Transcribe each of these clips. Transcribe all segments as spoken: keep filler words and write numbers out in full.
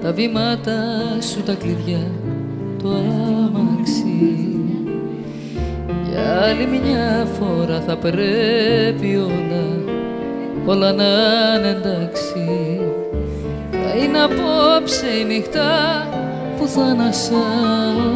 τα βήματα σου τα κλειδιά, το αμάξι. Για άλλη μια φορά θα πρέπει όλα, όλα να είναι εντάξει. Θα είναι απόψε η νύχτα που θα ανασάνω.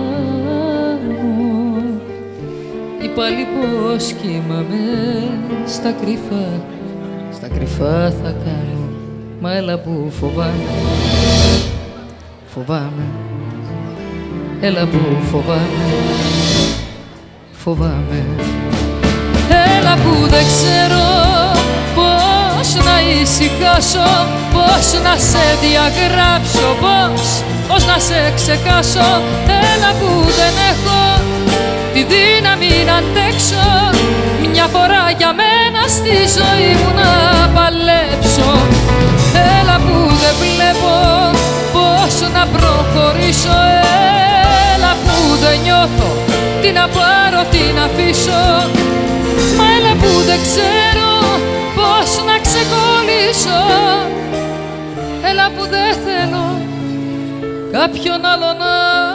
Ή πάλι πως κοιμάμαι στα κρυφά, στα κρυφά θα κάνω. Μα έλα που φοβάμαι, φοβάμαι. Έλα που φοβάμαι, φοβάμαι. Έλα που δεν ξέρω πώς να ησυχάσω, πώς να σε διαγράψω, πώς, πώς να σε ξεχάσω. Έλα που δεν έχω τη δύναμη να αντέξω μια φορά για μένα στη ζωή μου να παλέψω. Έλα που δεν βλέπω πώς να προχωρήσω. Έλα που δεν νιώθω τι να πάρω, τι να αφήσω. Μα έλα που δεν ξέρω πώς να ξεκολλήσω. Έλα που δεν θέλω κάποιον άλλο να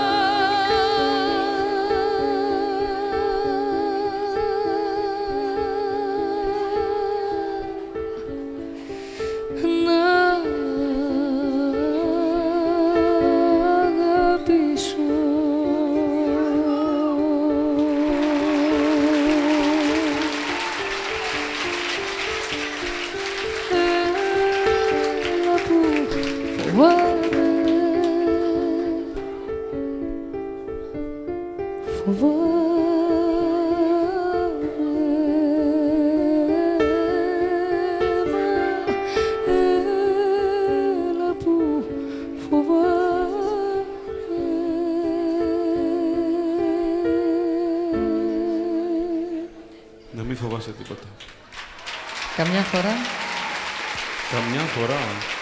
Να μην φοβάσαι τίποτα. Καμιά φορά. Καμιά φορά.